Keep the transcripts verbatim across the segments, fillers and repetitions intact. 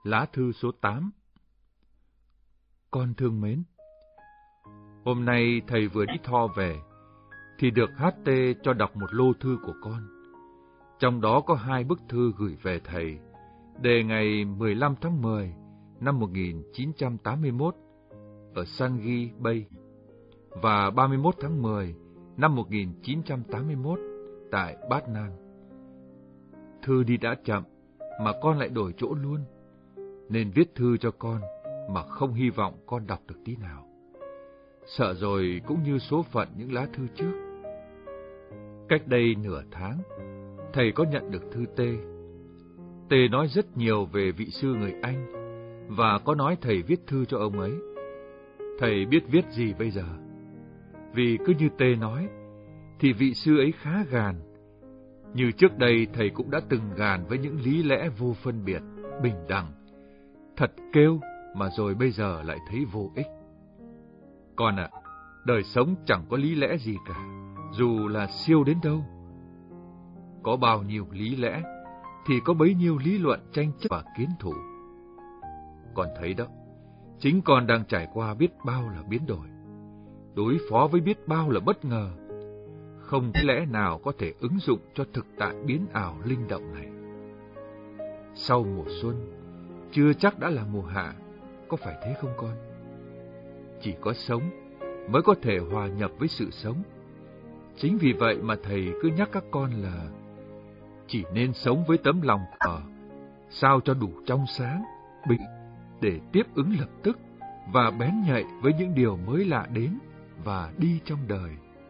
Lá thư số tám. Con thương mến, hôm nay thầy vừa đi Tho về, thì được hát tê cho đọc một lô thư của con. Trong đó có hai bức thư gửi về thầy, đề ngày mười lăm tháng mười năm một nghìn chín trăm tám mươi mốt ở Sangi Bay và ba mươi mốt tháng mười năm một nghìn chín trăm tám mươi mốt tại Bát Nan. Thư đi đã chậm mà con lại đổi chỗ luôn, nên viết thư cho con mà không hy vọng con đọc được tí nào. Sợ rồi cũng như số phận những lá thư trước. Cách đây nửa tháng, thầy có nhận được thư T. T nói rất nhiều về vị sư người Anh, và có nói thầy viết thư cho ông ấy. Thầy biết viết gì bây giờ? Vì cứ như T nói, thì vị sư ấy khá gàn. Như trước đây thầy cũng đã từng gàn với những lý lẽ vô phân biệt, bình đẳng. Thật kêu mà rồi bây giờ lại thấy vô ích. Con ạ, đời sống chẳng có lý lẽ gì cả, dù là siêu đến đâu. Có bao nhiêu lý lẽ, thì có bấy nhiêu lý luận tranh chấp và kiến thủ. Con thấy đó, chính con đang trải qua biết bao là biến đổi, đối phó với biết bao là bất ngờ. Không có lẽ nào có thể ứng dụng cho thực tại biến ảo linh động này. Sau mùa xuân, chưa chắc đã là mùa hạ, có phải thế không con? Chỉ có sống mới có thể hòa nhập với sự sống. Chính vì vậy mà thầy cứ nhắc các con là chỉ nên sống với tấm lòng ở, sao cho đủ trong sáng, bình, để tiếp ứng lập tức và bén nhạy với những điều mới lạ đến và đi trong đời.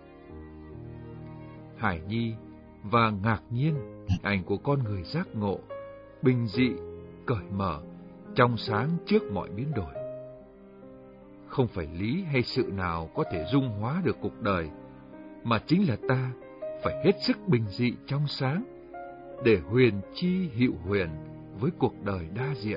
Hải nhi và ngạc nhiên ảnh của con người giác ngộ, bình dị, cởi mở, trong sáng trước mọi biến đổi. Không phải lý hay sự nào có thể dung hóa được cuộc đời, mà chính là ta phải hết sức bình dị trong sáng, để huyền chi hữu huyền với cuộc đời đa diện.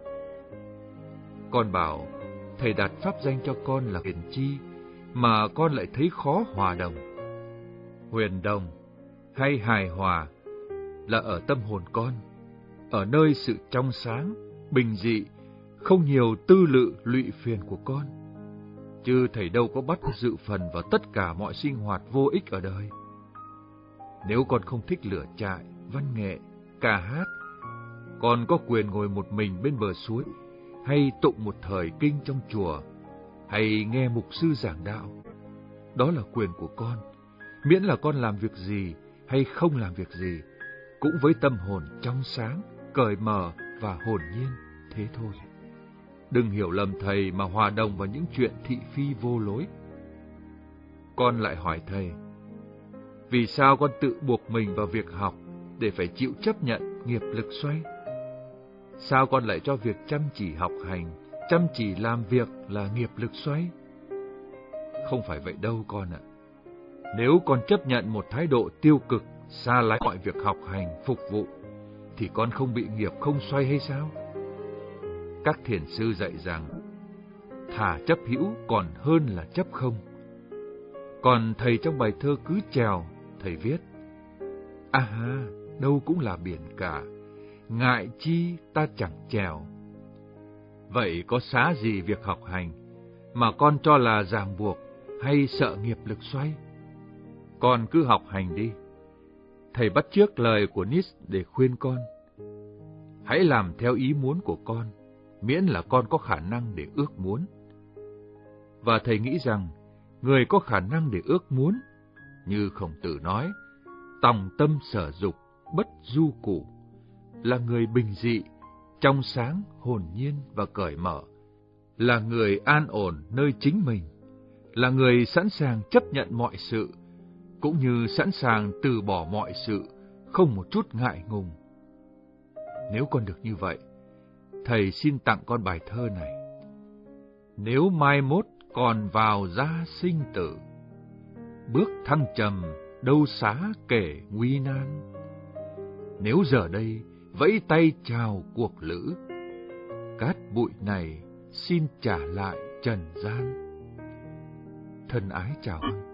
Con bảo thầy đặt pháp danh cho con là huyền chi, mà con lại thấy khó hòa đồng. Huyền đồng hay hài hòa là ở tâm hồn con, ở nơi sự trong sáng, bình dị, không nhiều tư lự lụy phiền của con. Chứ thầy đâu có bắt dự phần vào tất cả mọi sinh hoạt vô ích ở đời. Nếu con không thích lửa trại, văn nghệ, ca hát, con có quyền ngồi một mình bên bờ suối, hay tụng một thời kinh trong chùa, hay nghe mục sư giảng đạo. Đó là quyền của con, miễn là con làm việc gì hay không làm việc gì, cũng với tâm hồn trong sáng, cởi mở và hồn nhiên, thế thôi. Đừng hiểu lầm thầy mà hòa đồng vào những chuyện thị phi vô lối. Con lại hỏi thầy, vì sao con tự buộc mình vào việc học để phải chịu chấp nhận nghiệp lực xoay? Sao con lại cho việc chăm chỉ học hành, chăm chỉ làm việc là nghiệp lực xoay? Không phải vậy đâu con ạ. Nếu con chấp nhận một thái độ tiêu cực, xa lánh mọi việc học hành, phục vụ, thì con không bị nghiệp không xoay hay sao? Các thiền sư dạy rằng, thà chấp hữu còn hơn là chấp không. Còn thầy trong bài thơ Cứ Trèo, thầy viết, à ha, đâu cũng là biển cả, ngại chi ta chẳng trèo. Vậy có xá gì việc học hành, mà con cho là ràng buộc hay sợ nghiệp lực xoay? Con cứ học hành đi. Thầy bắt chước lời của Nietzsche để khuyên con. Hãy làm theo ý muốn của con, miễn là con có khả năng để ước muốn. Và thầy nghĩ rằng, người có khả năng để ước muốn, như Khổng Tử nói, tòng tâm sở dục, bất du cụ, là người bình dị, trong sáng, hồn nhiên và cởi mở, là người an ổn nơi chính mình, là người sẵn sàng chấp nhận mọi sự, cũng như sẵn sàng từ bỏ mọi sự, không một chút ngại ngùng. Nếu con được như vậy, thầy xin tặng con bài thơ này. Nếu mai mốt còn vào gia sinh tử, bước thăng trầm đâu xá kể nguy nan. Nếu giờ đây vẫy tay chào cuộc lữ, cát bụi này xin trả lại trần gian. Thân ái chào.